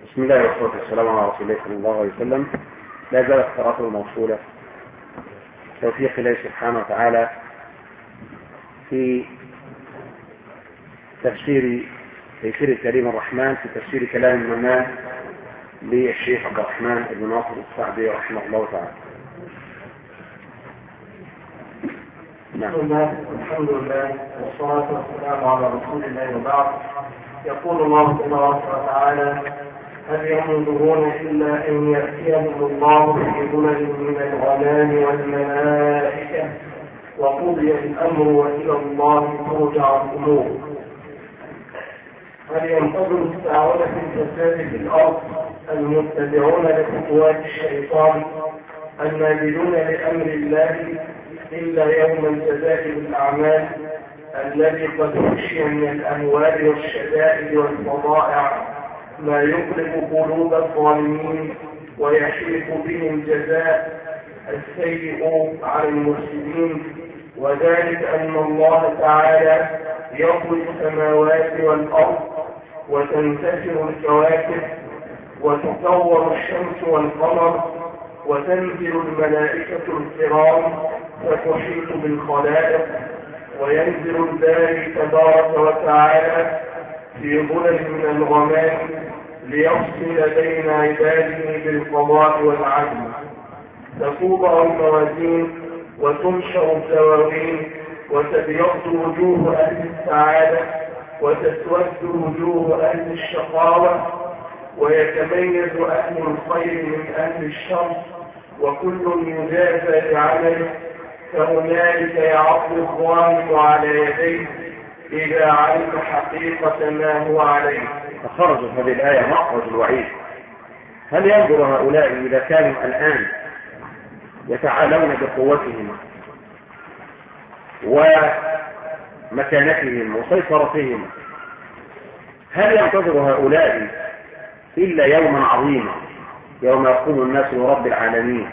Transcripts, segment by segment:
بسم الله والصلاة والسلام على رسول الله صلى الله عليه وسلم. لا زالت قراءته الموصولة توفيق الله سبحانه وتعالى في تفسير الكريم الرحمن في تفسير كلام المنان للشيخ عبد الرحمن بن ناصر السعدي رحمه الله تعالى. بسم الله والحمد لله والصلاة والسلام على رسول الله وبعد. يقول الله تبارك وتعالى: هل ينظرون إلا أن يأتيهم الله في ظلل من الغمام والملائكة وقضي الأمر وإلى الله ترجع الأمور. هل ينتظر الساعون في الفساد في الأرض المتبعون لخطوات الشيطان النابذون لأمر الله إلا يوم الجزاء بالأعمال الذي قد خشي من الأموال والشدائد والفضائع ما يقلق قلوب الظالمين ويحيق بهم الجزاء السيء على المفسدين، وذلك أن الله تعالى يطوي السماوات والأرض وتنتشر الكواكب وتكور الشمس والقمر وتنزل الملائكة الكرام فتحيط بالخلائق، وينزل الباري تبارك وتعالى في ظلل من الغمام ليفصل بين عباده بالقضاء والعدل. تفوضع الموازين وتنشر الدواوين وتبيض وجوه أهل السعادة وتسود وجوه أهل الشقاوة ويتميز أهل الخير من أهل الشر وكل يجازى بعمله، فهنالك يعض الظالم على يديه إذا علم حقيقة ما هو عليه. فخرجت هذه الآية مخرج الوعيد. هل ينظر هؤلاء إذا كانوا الآن يتعالون بقوتهم ومكانتهم وسيطرتهم، هل ينتظر هؤلاء إلا يوما عظيما يوم يقوم الناس لرب العالمين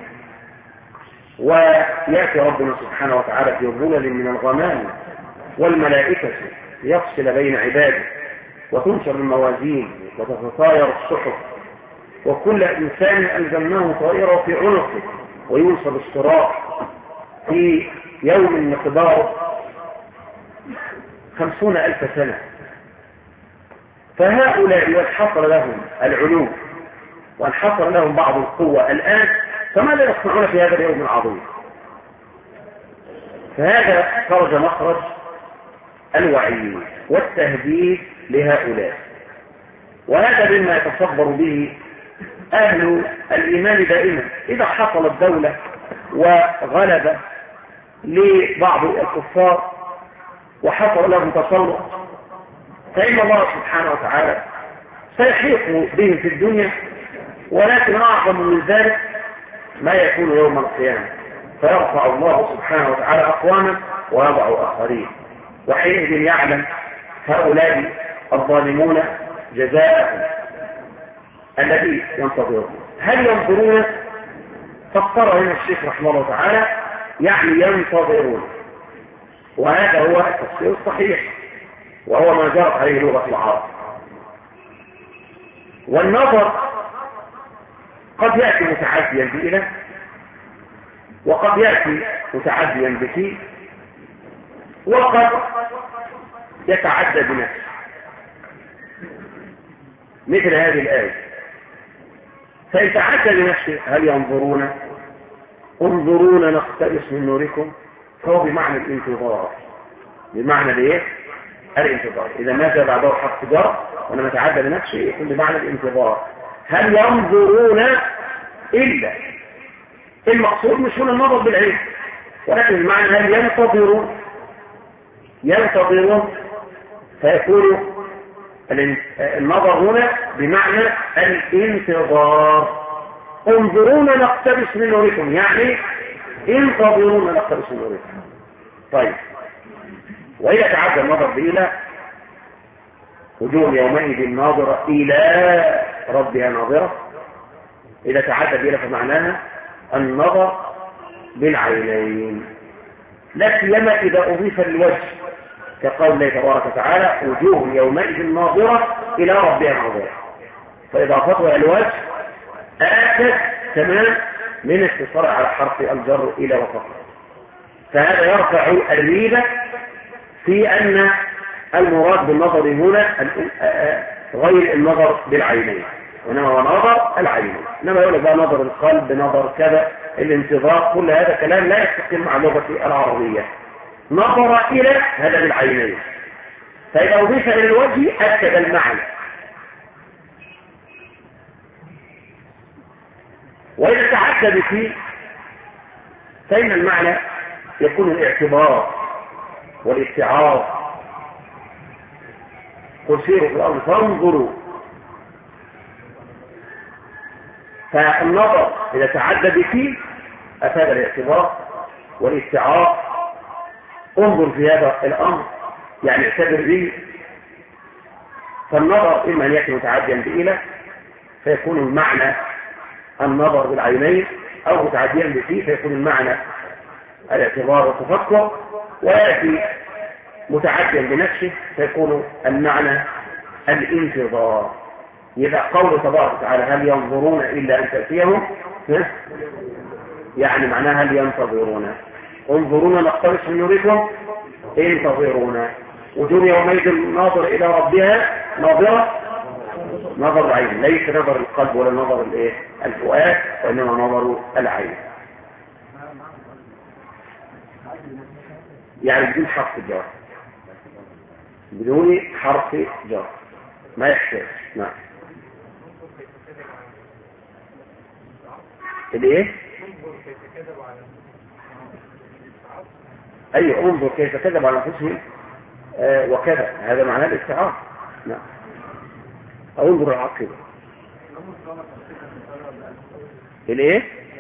ويأتي ربنا سبحانه وتعالى في ظلل من الغمام والملائكة ليفصل بين عباده وتنشر الموازين وتتطاير الصحف وكل إنسان ألزمناه طائره في عنقه وينصب الصراط في يوم مقداره 50,000 سنة؟ فهؤلاء وانحصر لهم العلو وانحصر لهم بعض القوة الآن، فماذا يصنعون في هذا اليوم العظيم؟ فهذا خرج مخرج الوعيد والتهديد لهؤلاء، وهذا مما يتصبر به أهل الإيمان دائما. إذا حصلت دولة وغلب لبعض الكفار وحصل لهم تسلط فإن الله سبحانه وتعالى سيحيق بهم في الدنيا، ولكن أعظم من ذلك ما يكون يوم القيامة، فيرفع الله سبحانه وتعالى أقواما ويضع آخرين، وحينئذ يعلم هؤلاء الظالمون جزاءهم الذي ينتظرون. هل ينظرون؟ فسر هنا الشيخ رحمه الله تعالى يعني ينتظرون، وهذا هو التفسير الصحيح وهو ما جرت عليه لغة العرب. والنظر قد يأتي متعديا بإله وقد يأتي متعديا بكي وقد يتعدى بنفسه، مثل هذه الآية. فإن تعدى بنفسه هل ينظرون؟ انظرونا نقتبس من نوركم، فهو بمعنى الانتظار، بمعنى الايه؟ الانتظار. إذا ماذا بعده حرف جر ولما تعدى بنفسه يكون بمعنى الانتظار. هل ينظرون إلا المقصود مش هنا النظر بالعين، ولكن المعنى هل ينتظرون فيكون النظر هنا بمعنى الانتظار. انظرونا نقتبس من نوركم يعني انتظرونا نقتبس من نوركم. طيب، وإذا تعدى النظر بإلى وجوه يومئذ ناظرة إلى ربها ناظرة، إذا تعدى بإلى فمعناها النظر بالعينين، لا سيما إذا أضيف الوجه كقول الله تبارك وتعالى وجوه يومئذ ناظرة إلى ربها ناظرة. فإضافته إلى الوجه آكد كمان من اختصار على حرف الجر إلى وفقه. فهذا يرفع الريبة في أن المراد بالنظر هنا غير النظر بالعينين، وإنما هو نظر العينين. إنما يقول بقى نظر القلب، نظر كذا، الانتظار، كل هذا كلام لا يستقيم مع اللغة العربية. نظر إلى هذا بالعينين، فإذا أضيف إلى الوجه أكد المعنى. وإذا تعدد فيه فإن المعنى يكون الاعتبار والاتعاظ. قل سيروا في الأرض فانظروا. فالنظر إذا تعدد فيه أفاد الاعتبار والاتعاظ. انظر في هذا الأمر يعني اعتبر به. فالنظر إما أن يكون متعديا بإله فيكون المعنى النظر بالعينين، أو متعديا به فيكون المعنى الاعتبار والتفكر، ويأتي متعديا بنفسه فيكون المعنى الانتظار. يبقى قوله تبارك وتعالى هل ينظرون إلا أن تأتيهم، يعني معناها هل ينتظرون. انظرونا نقتبس من نوركم انتظرونا. وجوه يومئذ ناظر إلى ربها ناظرة نظر العين، ليس نظر القلب ولا نظر الفؤاد، وإنما نظر العين. يعني بدون حرف جر، بدون حرف جر ما يحتاج. نعم. الايه؟ اي انظر كيف كذب على انفسهم وكذا، هذا معناه الاستعاره. نعم. انظر العقيده. الايه؟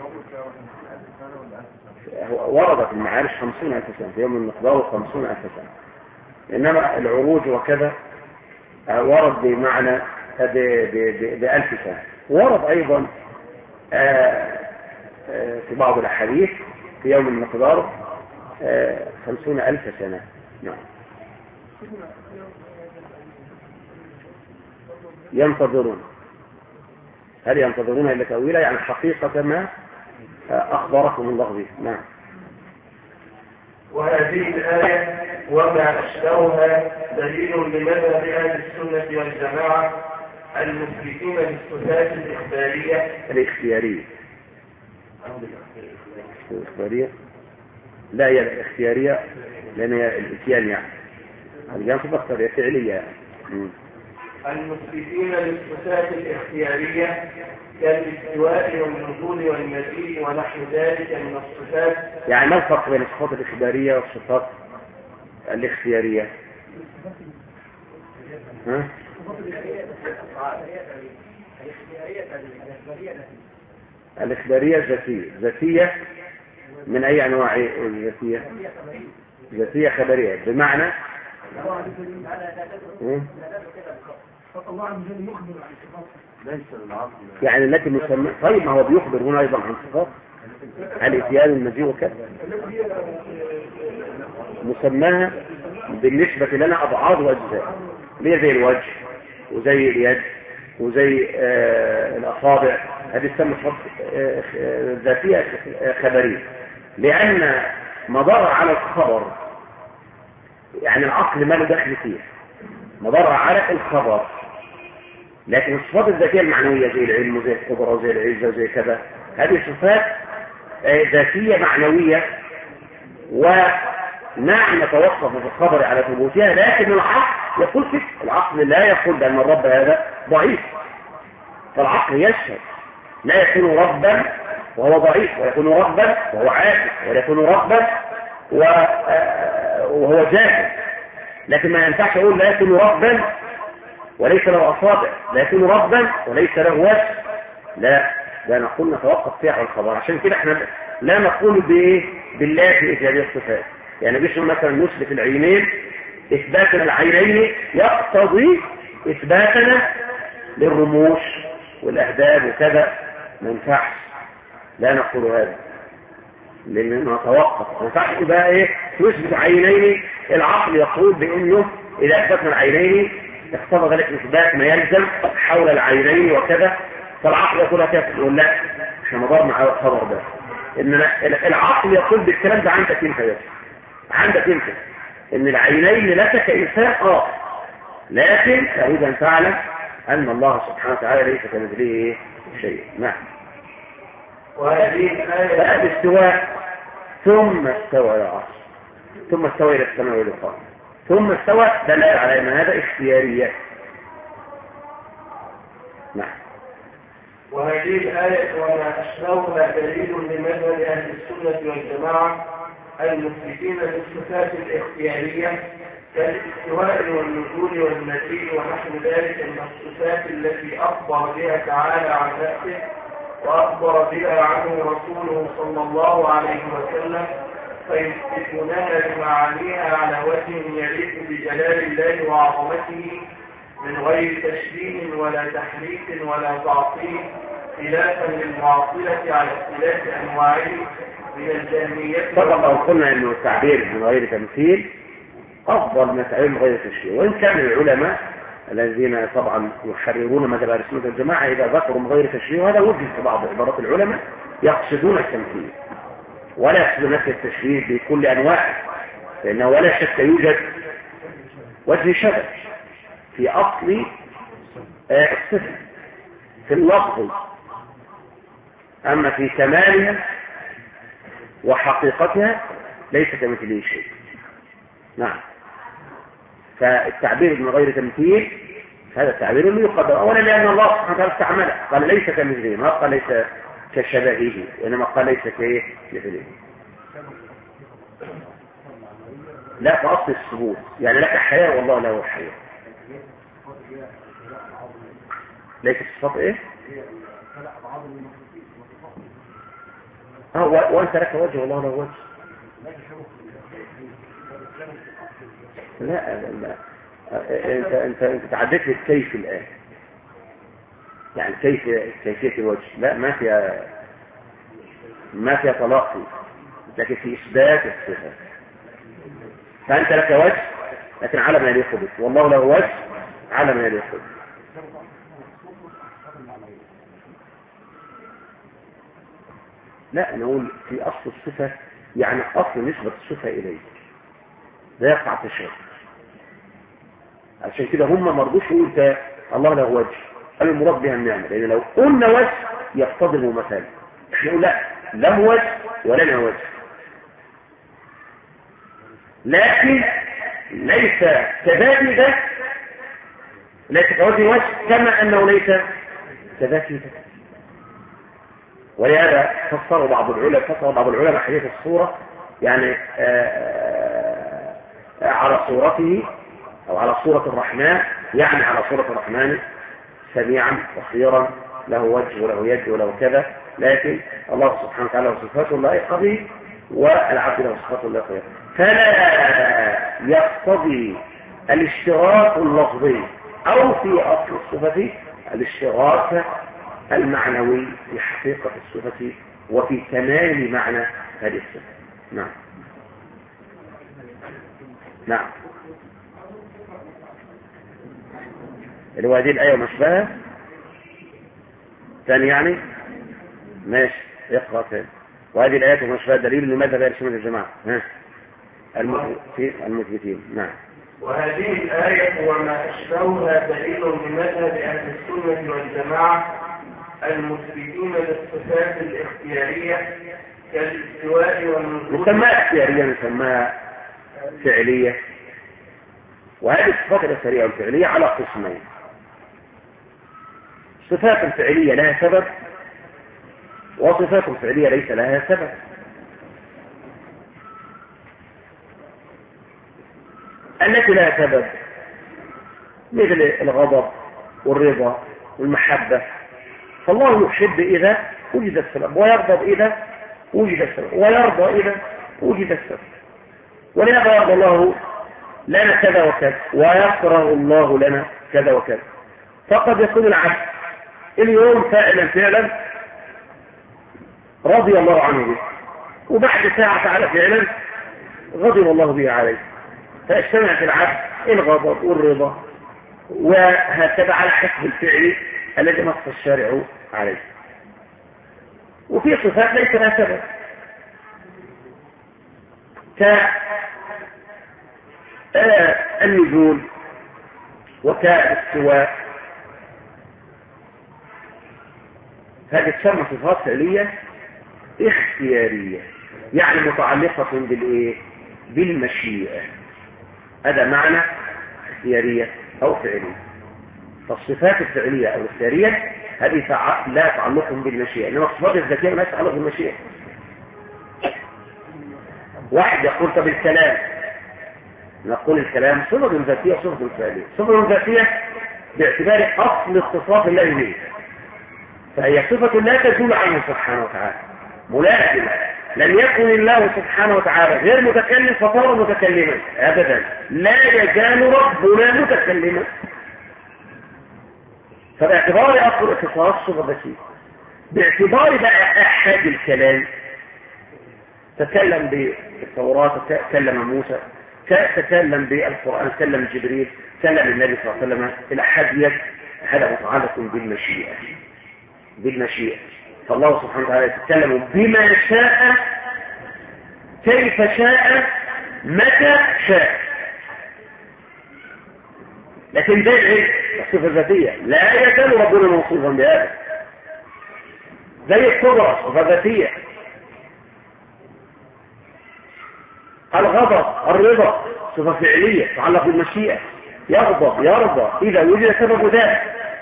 وردت المعارج 50,000 سنة، في يوم المقدار 50,000 سنة. إنما العروج وكذا ورد بمعنى ب1000 سنة. ورد أيضا في بعض الأحاديث في يوم المقدار 50,000 سنة. نعم. ينتظرون، هل ينتظرون إلا تأويله؟ يعني حقيقة ما أخبركم الله به. نعم. وهذه الآية وما أشبهها دليل لمذهب أهل السنة والجماعة المثبتين للصفات الإخبارية. الإخبارية؟ لا، هي الاختيارية لأن هي الإتيان، يعني الجانب أكثر هي فعلية. المثبتين للصفات الاختيارية كالاستواء والنزول والمجيء ونحو ذلك من الصفات. يعني ما الفرق بين الصفات الإخبارية والصفات الاختيارية؟ الإخبارية ذاتية من أي أنواع الذاتية؟ ذاتية خبرية بمعنى يعني التي مسمى. طيب ما هو بيخبر هنا أيضا عن صفات الاتيان المجيء وكذا، مسماها بالنسبة لنا أبعاد وأجزاء، ليه زي الوجه وزي اليد وزي الأصابع. هذه تسمى صفات ذاتية خبرية، لأن مضر على الخبر، يعني العقل ما له دخل فيه، مضر على الخبر. لكن الصفات الذاتية المعنوية زي العلم وزي القدرة وزي العزة وزي كذا، هذه صفات ذاتية معنوية، ونعم نتوقف في الخبر على ثبوتها. لكن العقل يقول فيه، العقل لا يقول بأن الرب هذا ضعيف، فالعقل يشهد لا يكون ربا وهو ضعيف، ويكون ربا وهو عاجز، ويكون ربا وهو جاهل. لكن ما ينفعش يقول لا يكون ربا وليس له أصابع، لا يكون ربا وليس له وجه. لا نقول نتوقف فيها على الخبر. عشان كده احنا لا نقول بالله في هذه الصفات. يعني بيش مثلا نثبت العينين، إثباتنا العينين يقتضي إثباتنا للرموش والأهداب وكذا، ما ينفعش، لا نقول هذا، لأننا نتوقف. ما ينفعش يبقى تثبت عينين، العقل يقول بأنه إذا أثبتنا العينين اقتضى ذلك إثبات ما يلزم حول العينين وكذا، فالعقل يقول هكذا. يقول لا، احنا نظرنا على الخبر ده، ان العقل يقول بالكلام ده عندك انت بس، عندك انت ان العينين لك كإنسان لكن لابد ان تعلم ان الله سبحانه وتعالى ليس كمثله شيء. نعم. وهذه الآية فالاستواء ثم استوى إلى العرش، ثم استوى إلى السماء وإلى الأرض، ثم استوى دل على أن هذا اختياريات. نعم. وهذه الآية وما أشبهها دليل لمذهب أهل السنة والجماعة المثبتين للصفات الاختيارية كالاستواء والنزول والمجيء ونحو ذلك من الصفات التي أخبر بها تعالى عن نفسه وأخبر بها عنه رسوله صلى الله عليه وسلم، فيثبتونها بمعانيها على وجه يليق بجلال الله وعظمته من غير تشبيه ولا تحريف ولا تعطيل، خلافا للمعطلة على اختلاف أنواعه من الجهمية. طبعا قلنا أنه التعبير من غير تمثيل أفضل من التعبير من غير تشبيه، وإن كان العلماء الذين طبعا يحررون مذهب أهل السنة والجماعة إذا ذكروا من غير تشبيه، وهذا وجد في بعض عبارات العلماء، يقصدون التمثيل ولا يقصدون نفس التشبيه بكل أنواعه، لأنه ولا شك يوجد وجه شبه في أصل الصفة في اللفظ، أما في كمالها وحقيقتها ليس كمثله شيء. نعم. فالتعبير من غير تمثيل هذا التعبير اللي يقدر أولا لأن الله سبحانه وتعالى استعمله، قال ليس كمثله، ما قال ليس كشبهه، وإنما قال ليس كمثله. لا في أصل الثبوت، يعني لك حياة والله له حياة. ليس الصفات ايه؟ وانت لك وجه والله له وجه. لا انت تعديت الكيف الان، يعني كيفية الوجه لا ما فيها تلاقي، لكن في اثبات الصفة. فانت لك وجه لكن على ما يليق بك، والله له وجه على ما يليق بك. لا أنا أقول في أصل الصفة، يعني أصل نسبة الصفة إليك لا يقع تشابه. عشان كده هم ما رضوش يقولوا الله له وجه، قالوا المراد بها النعمة، لأن لو قلنا وجه يقتضي المثال، احنا نقول لا له وجه ولنا وجه، لكن ليس كذاته ده، ليس كوجه وجه كما أنه ليس كذاته ده. ولهذا فسر بعض العلماء حديث الصورة يعني على صورته أو على صورة الرحمن، يعني على صورة الرحمن سميعا بصيرا له وجه وله يد وله كذا، لكن الله سبحانه وتعالى وصفاته لائقة به والعبد له صفاته لائقة به، فلا يقتضي الاشتراك اللفظي أو في أصل الصفة الاشتراك المعنوي في حقيقة الصفة وفي كمال معنى هذه الصفة. نعم. نعم. اللي هو هذه الآية ومشبهها ثاني يعني ماشي اقرأ ثاني. وهذه الآية ومشبهها دليل لماذا لا يرسمون الجماعة المثبتين. نعم. وهذه الآية وما أشبهها دليل لمذهب أهل السنة والجماعة المثبتين للصفات الاختيارية كالاستواء والنزول. نسمىها اختيارية نسمىها فعلية، وهذه الصفات الاختيارية والفعلية على قسمين: صفات فعلية لها سبب وصفات فعلية ليس لها سبب. التي لها سبب مثل الغضب والرضا والمحبة، فالله يحب إذا وجد السبب، ويغضب إذا وجد السبب، ويرضى إذا وجد السبب. ولهذا يرضى الله لنا كذا وكذا، ويكره الله لنا كذا وكذا. فقد يكون العبد اليوم فعلا رضي الله عنه به، وبعد ساعة فعل فعلا غضب الله به عليه، فاجتمع في العبد الغضب والرضا وهكذا على حسب الفعل الذي نص الشارع عليه. وفي صفات ليس لها سبب كالنزول وكالاستواء، هذه تسمى صفات فعلية اختيارية، يعني متعلقة بالايه؟ بالمشيئة. هذا معنى اختيارية او فعلية. فالصفات الفعلية او الاختيارية هذه لا تعلق بالمشيئة، انما الصفات الذاتية لا تعلق بالمشيئة. واحد يقول طب الكلام، نقول الكلام صفة ذاتية وصفة فعلية. صفة ذاتية باعتبار اصل اتصاف الله به، فهي صفة لا تزول عنه سبحانه وتعالى ملازمة. لم يكن الله سبحانه وتعالى غير متكلم فصار متكلما ابدا، لا يزال ربنا متكلما. فباعتبار اصل الاتصاف صفة ذاتية. باعتبار بقى احد الكلام، تكلم بالتوراة، تكلم موسى، تكلم بالقرآن، تكلم جبريل، تكلم النبي صلى الله عليه وسلم، الأحدية، هذا متعلق بالمشيئة. بالمشيئة. فالله سبحانه وتعالى يتكلم بما شاء، كيف شاء، متى شاء. لكن ده الصفة الذاتية لا يزال ربنا موصوفا بهذا. زي القدرة صفة ذاتية، الغضب، الرضا صفة فعلية تتعلق بالمشيئة. يغضب، يرضى إذا وجد سبب ذلك.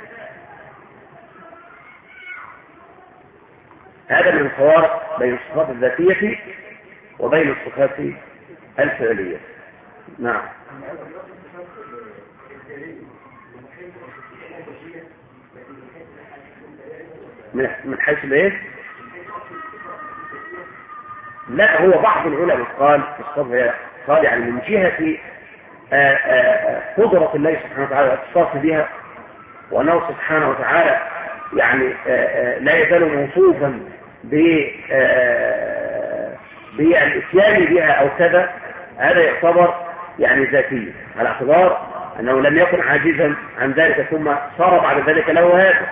هذا من الفوارق بين الصفات الذاتية وبين الصفات الفعلية. نعم. من حيث الايه؟ لا، هو بعض العلماء قال في الصفة قال يعني من جهة قدرة الله سبحانه وتعالى واتصاف بها، وأنه سبحانه وتعالى يعني لا يزال موصوفا بالإتيان بها أو كذا، هذا يعتبر يعني ذاتي، على اعتبار أنه لم يكن عاجزا عن ذلك ثم صار بعد ذلك له هذا.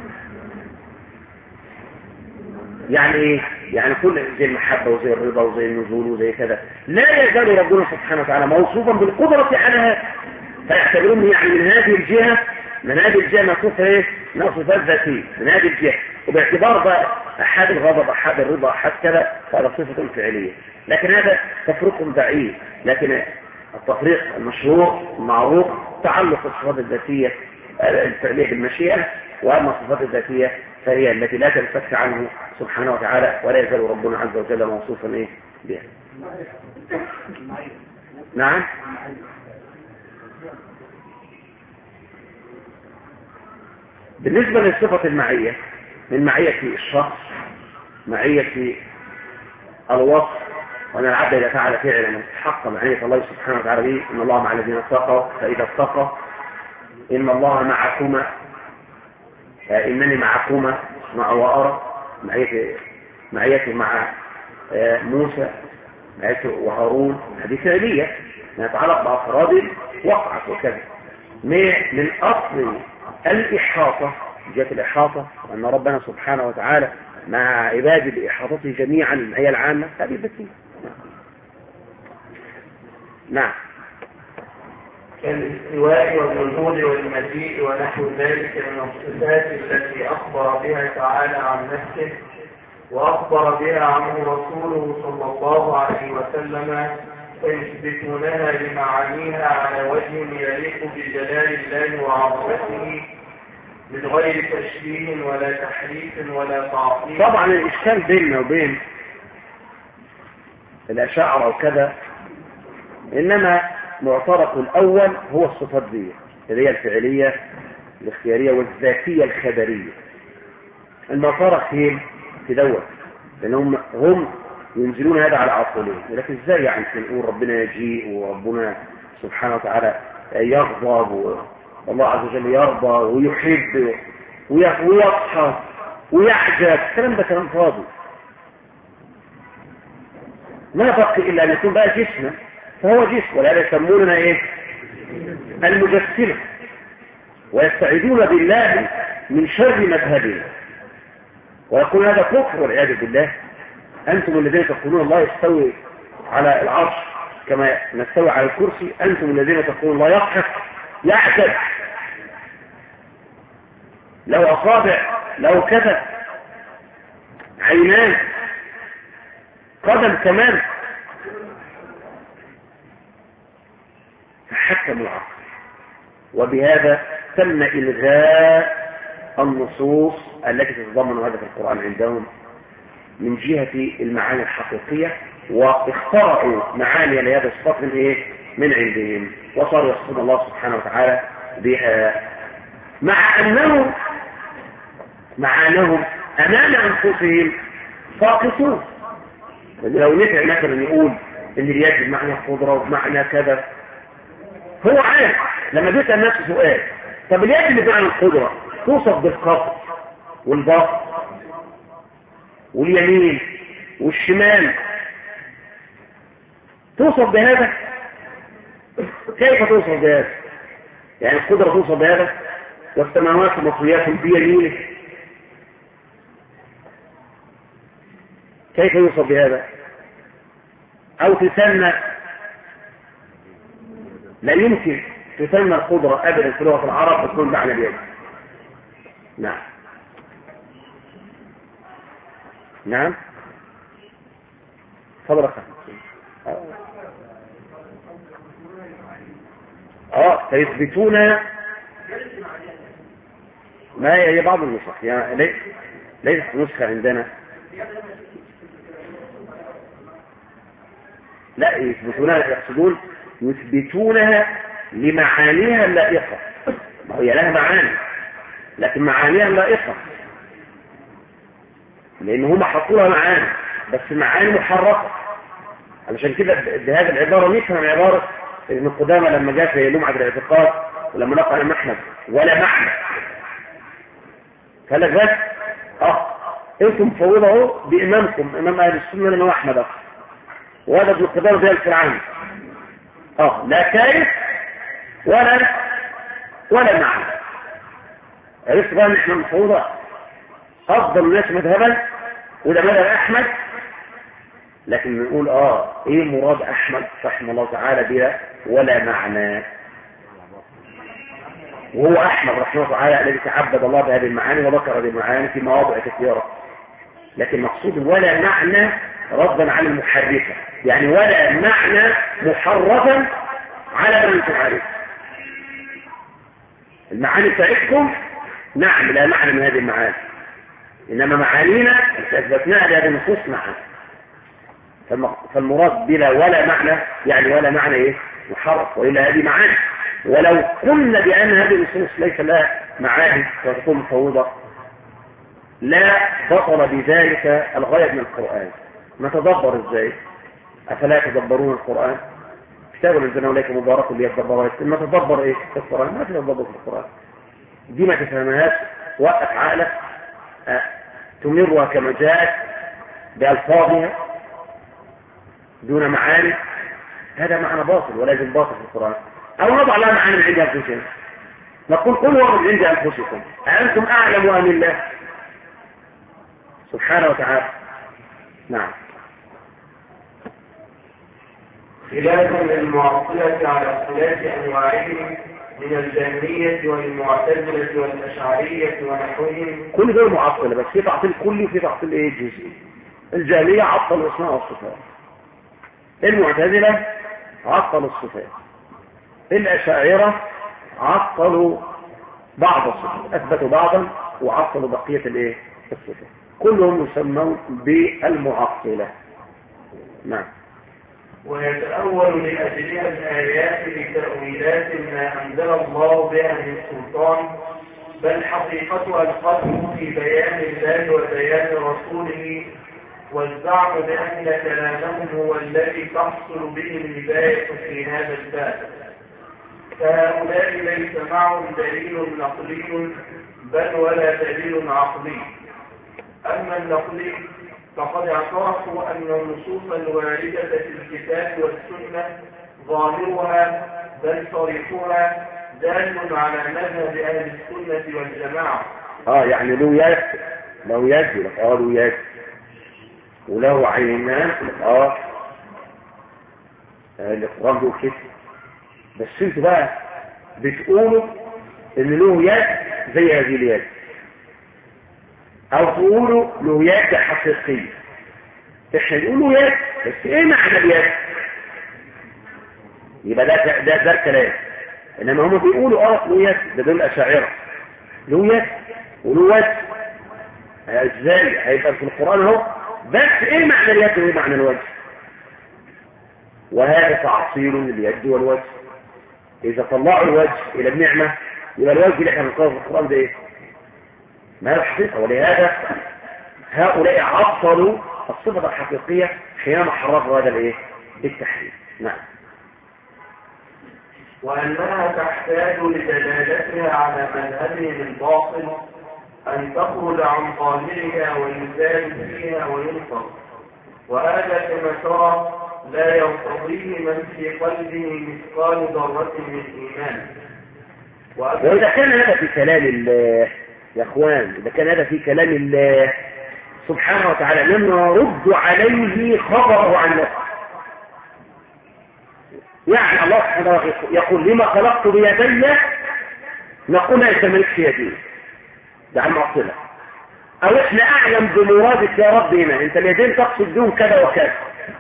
يعني يعني كل زي المحبة وزي الرضا وزي النزول وزي كذا، لا يزال ربنا سبحانه وتعالى موصوفا بالقدرة على هذا، فيعتبرون يعني من هذه الجهة نصفها ايه؟ صفات ذاتية من هذه الجهة. وباعتبار بقى أحد الغضب، أحد الرضا، أحد كذا، فهذا صفة فعلية. لكن هذا تفريق بعيد، لكن التفريق المشهور المعروف تعلق الصفات الذاتية الفعلية بالمشيئة، وأما الصفات الذاتية فهي التي لا تنفك عنه سبحانه وتعالى، ولا يزال ربنا عز وجل موصوفا ايه بها. نعم. بالنسبة للصفة المعية، من معية الشخص، معية الوصف، وأن العبد إذا فعل فعلا تحقق معية الله سبحانه وتعالى به، إن الله مع الذين اتقوا فإذا اتقوا إن الله معكما إنني معكما اسمع وأرى، معيته مع موسى، معيته وهارون، هذه فعلية يتعلق بأفراد وقعت وكذا. من أصل الإحاطة، جهة الإحاطة، أن ربنا سبحانه وتعالى مع عباده بإحاطته جميعا المعية العامة، هذه بسيطة. نعم. كالاستواء والنزول والمجيء ونحو ذلك من الصفات التي أخبر بها تعالى عن نفسه وأخبر بها عنه رسوله صلى الله عليه وسلم، فيثبتونها لمعانيها على وجه يليق بجلال الله وعظمته من غير تشبيه ولا تحريف ولا تعطيل. طبعا الإشكال بيننا وبين الأشاعرة وكذا، إنما معترك الأول هو الصفات دي اللي هي الفعلية الاختيارية والذاتية الخبرية. المعترك فين؟ في دوت، لأنهم ينزلون هذا على عقولهم. لكن ازاي يعني نقول ربنا يجيء وربنا سبحانه وتعالى يغضب والله عز وجل يرضى ويحب ويضحك ويعجب؟ الكلام ده كلام فاضي. ما بقي إلا أن يكون بقى جسمه، فهو جسم، ولا يسموننا إيه؟ المجسمة. ويستعيذون بالله من شر مذهبهم، ويقول هذا كفر والعياذ بالله. أنتم الذين تقولون الله يستوي على العرش كما نستوي على الكرسي، أنتم الذين تقولون الله يضحك يعجب، له أصابع، له كتف، عينان، قدم كمان. فحكموا العقل، وبهذا تم إلغاء النصوص التي تتضمن هذا في القرآن عندهم من جهة المعاني الحقيقية، واخترعوا معاني لهذا الصفات من ايه؟ من عندهم، وصاروا يصفون الله سبحانه وتعالى بها، مع انهم امام انفسهم ساقطون. لو نفع مثلا يقول ان اليد بمعنى القدرة وبمعنى كذا، هو عارف لما بيسأل نفسه سؤال، طب اليد اللي بمعنى القدرة توصف بالقبض والبسط واليمين والشمال، توصف بهذا؟ كيف توصف بهذا؟ يعني القدرة توصف بهذا؟ والسماوات مطويات بيمينه، كيف يوصف بهذا؟ أو تسمى، لا يمكن تسمى القدرة أبدا في لغة العرب تكون معنى اليد. نعم نعم فضلك. فيثبتون ما هي بعض النسخ، يعني ليست نسخة عندنا، لا يثبتونها، يقصدون يثبتونها لمعانيها اللائقة. هي لها معاني لكن معانيها اللائقة، لأن هم حطوا لها معاني بس معاني محرفة. علشان كده بهذه العبارة نفهم عبارة ابن قدامة لما جاء في لمعة الاعتقاد ولما نقل عن أحمد ولا معنى، قال لك بس انتم مفوضه بإمامكم إمام أهل السنة الإمام أحمد، وهذا ابن قدامة زي الفرعون، لا كيف ولا معنى. عرفت بقى ان احنا مفوضة افضل الناس مذهبا وده مذهب احمد، لكن نقول ايه مراد احمد رحمه الله تعالى بها ولا معنى؟ وهو احمد رحمه الله تعالى الذي تعبد الله بهذه المعاني وذكر هذه المعاني في مواضع كثيرة، لكن مقصود ولا معنى ردا على المحرفة، يعني ولا معنى محرفا على من انتم عليه. المعاني بتاعتكم نعم لا معنى من هذه المعاني، انما معانينا اثبتناها لهذه النصوص معا. فالمراد بلا ولا معنى يعني ولا معنى ايه؟ محرف، والا هذه معاني. ولو قلنا بان هذه النصوص ليس لها معاني فتكون مفوضة، لا بطل بذلك الغاية من القرآن. نتدبر ازاي؟ افلا يتدبرون القرآن؟ كتاب انزلناه اليكم مبارك ليتدبروا. ما تدبر ايه في القرآن؟ ما تدبر في القرآن، دي ما تفهمهاش، وقف عقلك تمرها كما جاءت بألفاظها دون معاني، هذا معنى باطل ولازم باطل في القرآن. او نضع لها معاني من عند انفسنا، نقول قل هو من عند انفسكم أأنتم أعلم أم الله سبحانه وتعالى. نعم. خلافا للمعطلة على اختلاف أنواعهم من الجهمية والمعتزلة والأشعرية ونحوهم. كل دول معطلة، بس في تعطيل كلي وفي تعطيل جزئي. الجهمية عطلوا الأسماء والصفات، المعتزلة عطلوا الصفات، الأشاعرة عطلوا بعض الصفات، أثبتوا بعضا وعطلوا بقية الصفات. كلهم يسمون بالمعطلة. نعم. ويتأول لأجلها الآيات لتأويلات ما أنزل الله بها من سلطان، بل حقيقتها القدر في بيان الله وبيان رسوله، والزعم بأن كلامهم هو الذي تحصل به الهداية في هذا الباب. فهؤلاء ليس معهم دليل نقلي بل ولا دليل عقلي. أما النقلي فقد اعترفوا أن النصوص الواردة في الكتاب والسنة ظاهرها بل صريحها دال على مذهب أهل السنة والجماعة. يعني له يد، له يد له يد، وله عينان الإقرام له كده. بس انت بقى بتقولوا ان له يد زي هذه اليد، او تقولوا له يد حقيقية. احنا نقول له يد، بس ايه معنى اليد؟ يبقى ده الكلام. انما هم بيقولوا له يد، ده دول الاشاعره له يد وله وجه. ازاي هيبقى في القرآن اهو؟ بس ايه معنى اليد وايه معنى الوجه؟ وهذا تعصيل لليد والوجه. اذا طلعوا الوجه الى النعمة يبقى الوجه اللي احنا بنقرأه في القرآن ده ايه؟ ما هو الحقيقة. ولهذا هؤلاء عطلوا الصفة الحقيقية حينما حرفوا هذا الايه؟ التحريف. نعم. وأنها تحتاج لدلالتها على مذهبهم الباطل أن تخرج عن ظاهرها ويزال فيها وينصر، وهذا كما ترى لا يرتضيه من في قلبه مثقال ذرة من إيمان. وإذا كان هذا في كلام الله يا أخوان، إذا كان هذا في كلام الله سبحانه وتعالى، لما نرد عليه خبره عن نفسه. يعني الله سبحانه يقول لما خلقت بيدي، نقول أنت مالكش يدين، ده عن معصلة. أو إحنا أعلم بمرادك يا رب هنا، أنت اليدين تقصد دون كذا وكذا.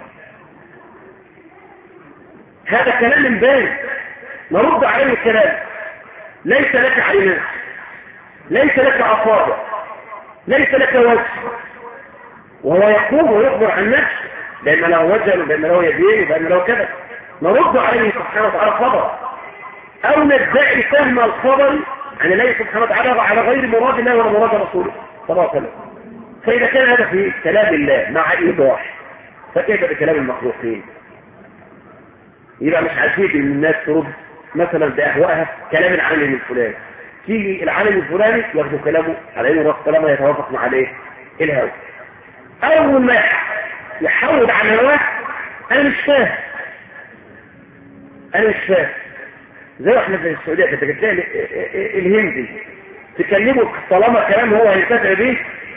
هذا كلام بارد، نرد عليه الكلام. ليس لك عينان، ليس لك أصابع، ليس لك وجه، وهو يقوم ويخبر عن نفسه بأن له وجه وبأن له يدين وبأن له كذا. نرد عليه سبحانه وتعالى خبر، أو ندعي فهم الخبر عن الله سبحانه وتعالى على غير مراد الله ولا مراد رسوله صلى الله عليه وسلم. فإذا كان هذا في كلام الله مع إيضاح، فكيف بكلام المخلوقين؟ يبقى مش عايزين ان الناس ترد مثلا بأهوائها كلام العالم الفلاني، تيجي العالم الفلاني ياخدوا كلامه على انه رأس كلامه يتوافق مع الايه؟ الهوى. اول ما يحاول على هواه انا مش فاهم، زي احنا في السعوديه كنت تلاقي الهندي تكلمه طالما كلام هو هينتفع به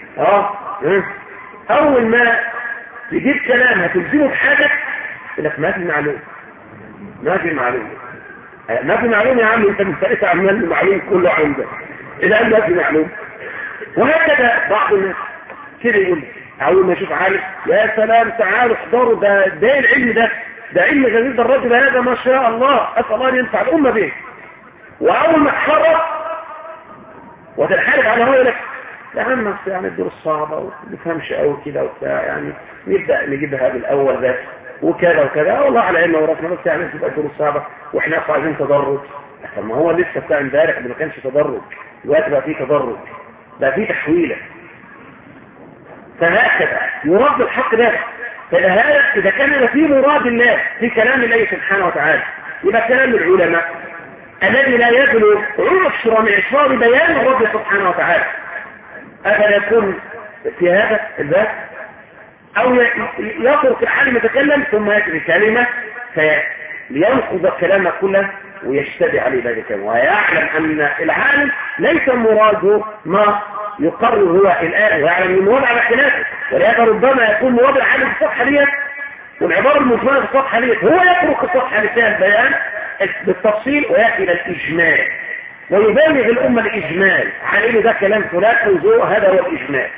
اول ما تجيب كلام هتلزمه بحاجه يقول لك ما في معلومه، ما في معلومه يا عم، انت مستقيت عمال المعلوم كله عندك الى ان ما في معلومه. وهكذا بعض الناس كده يقول اول ما يشوف عالم يا سلام تعالوا احضروا، ده العلم ده علم جديد، الرجل هذا ما شاء الله اسال الله ان ينفع الامه به. واول ما تحرك وتنحرف على هو يقول لك يا عم يعني الدروس صعبه وما نفهمش قوي كده وبتاع، يعني نبدا نجيبها بالاول ده وكذا وكذا، والله على علم وراسنا، بس يعني تبقى الدروس صعبه واحنا عايزين تدرج. طب ما هو لسه بتاع امبارح ما كانش تدرج، دلوقتي بقى فيه تدرج، بقى فيه تحويله. فهكذا يرد الحق ده. إذا كان في مراد الله في كلام الله سبحانه وتعالى، يبقى كلام العلماء الذي لا يبلغ عشر معشار بيان الرب سبحانه وتعالى أفلا يكون في هذا الباب؟ أو يترك العالم يتكلم ثم يأتي كلمة لينقض الكلام كله ويشتبه عليه ذلك، ويعلم أن العالم ليس مراده ما يقرر هو الآن، ويعلم أن المراد على خلافه، ولهذا ربما يكون مراد العالم في الصفحة ديت والعبارة المجملة في الصفحة ديت، هو يترك الصفحة اللي فيها البيان بالتفصيل ويأتي إلى الإجمال ويبالغ الأمة الإجمال على إنه ده كلام ثلاثي وذو هذا هو الإجمال.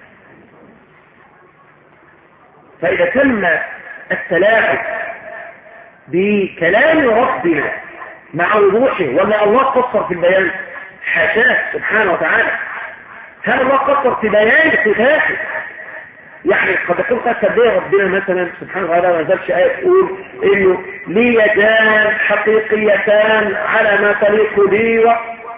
فإذا تم التلاعب بكلام ربنا مع وضوحه، ولا الله قصر في البيان؟ حاشاه سبحانه وتعالى. هل الله قصر في بيان صفاته؟ يعني قد يكون قصر به ربنا مثلا سبحانه وتعالى ما نزلش آية تقول إنه لي يدان حقيقيتان على ما تليق بي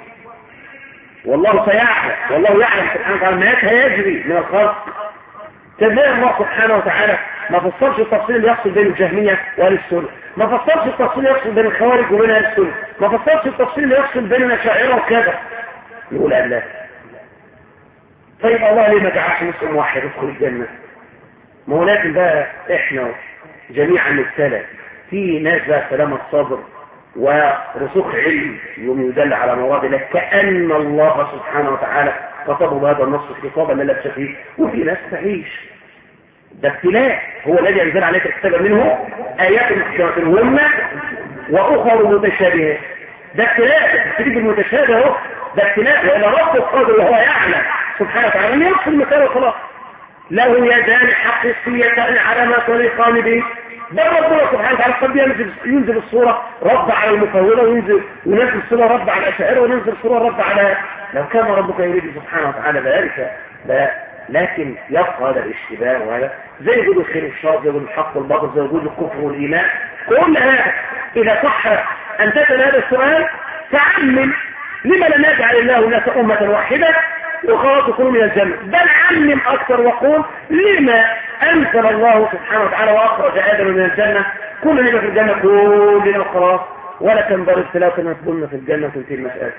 والله سيعلم، والله يعلم سبحانه وتعالى ما يجري من الخلق. تبين الله سبحانه وتعالى ما فصلش التفصيل اللي يحصل بين الجهمية وأهل السنة، ما فصلش التفصيل اللي يحصل بين الخوارج وبين أهل السنة، ما فصلش التفصيل اللي يحصل بين الأشاعرة وكذا. يقول الله طيب الله ليه ما جعلش مسلم واحد يدخل الجنة؟ ما هو لكن بقى احنا جميعا نبتلى، في ناس بقى سلامة الصدر ورسوخ علم يوم يدل على مراد الله، كأن الله سبحانه وتعالى خطب هذا النص خطابا لا لبس فيه، وفي ناس تعيش. ده ابتلاء، هو الذي انزل عليك الكتاب منه ايات محكمات هن واخر متشابهات. ده ابتلاء، التشريب المتشابه اهو ده ابتلاء، لان رب القادر وهو يعلم سبحانه وتعالى ان يقصد المثال وخلاص. له يدان حقيقيتان على ما طريقان به. ده ربنا سبحانه وتعالى قد ينزل الصورة رد على المفوضة، وينزل الصورة رد على الأشاعرة، وينزل الصورة رد على، لو كان ربك يريد سبحانه وتعالى ذلك لا. لكن يبقى هذا الاشتباه، وهذا زي وجود الخير والشر، زي وجود الحق والباطل، زي وجود الكفر والإيمان. كل هذا إذا صح أن تسأل هذا السؤال تعمم، لما لم يجعل الله الناس أمة واحدة وخلاص يكونوا من الجنة؟ بل عمم أكثر وقول لما أنزل الله سبحانه وتعالى وأخرج آدم من الجنة، كل نبقى في الجنة كلنا وخلاص، ولا تنبغي الثلاثة ما تكون في الجنة وتنتهي المسألة.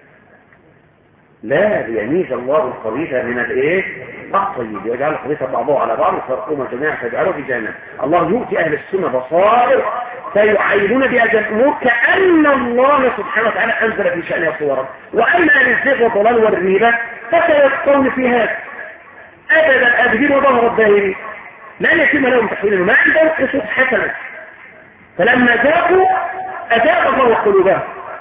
لا، ليميز الله الخبيث من الايه؟ الطيب، ويجعل الخبيث بعضه على بعض فيرقوم جميعا فيجعله في جهنم. الله يؤتي اهل السنه بصائر فيعينون بهذه الامور كان الله سبحانه وتعالى انزل في شانها صورا، واما اهل الزيغ والضلال والريبه فسيبقون في هذا ابدا ابدين وظهر الداهرين، لن يتم لهم تحويل ما عندهم قصص حسنه، فلما ذاقوا اذاق الله قلوبهم.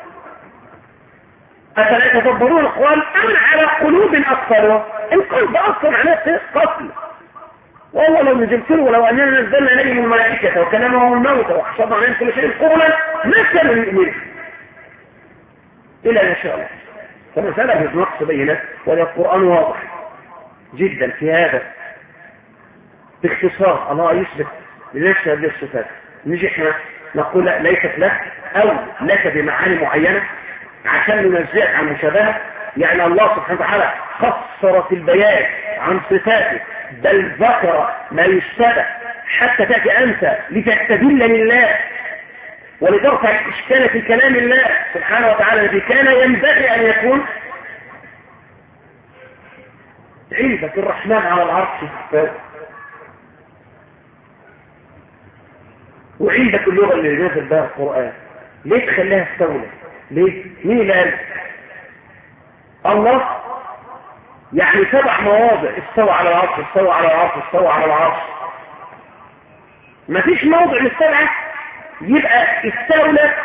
أفلا يتدبرون القرآن أم على قلوب أقفالها؟ القلب أصلا عليه قتل، وهو لو نزلتله ولو أننا نزلنا إليهم الملائكة وكلمهم الموتى وحشرنا عليهم كل شيء قبلا ما كانوا يؤمنون إلا إن شاء الله. فمسألة بالنقص بينات، والقرآن واضح جدا في هذا. باختصار الله يثبت لنفسه هذه الصفات، نجي احنا نقول ليست لك أو لك بمعاني معينة عشان ننزعك عن مشابهة. يعني الله سبحانه وتعالى قصر في البيان عن صفاته، بل ذكر ما يشتبه حتى تأتي أنت لتستدل لله ولترفع الإشكال في كلام الله سبحانه وتعالى الذي كان ينبغي أن يكون. عندك الرحمن على العرش استوى، وعندك اللغة اللي نازل بها القرآن، ليه تخليها استولى؟ ليه؟ مين اللي قال؟ الله. يعني 7 مواضع استوى على العرش، استوى على العرش، استوى على العرش. مفيش موضع من ال7 يبقى استولى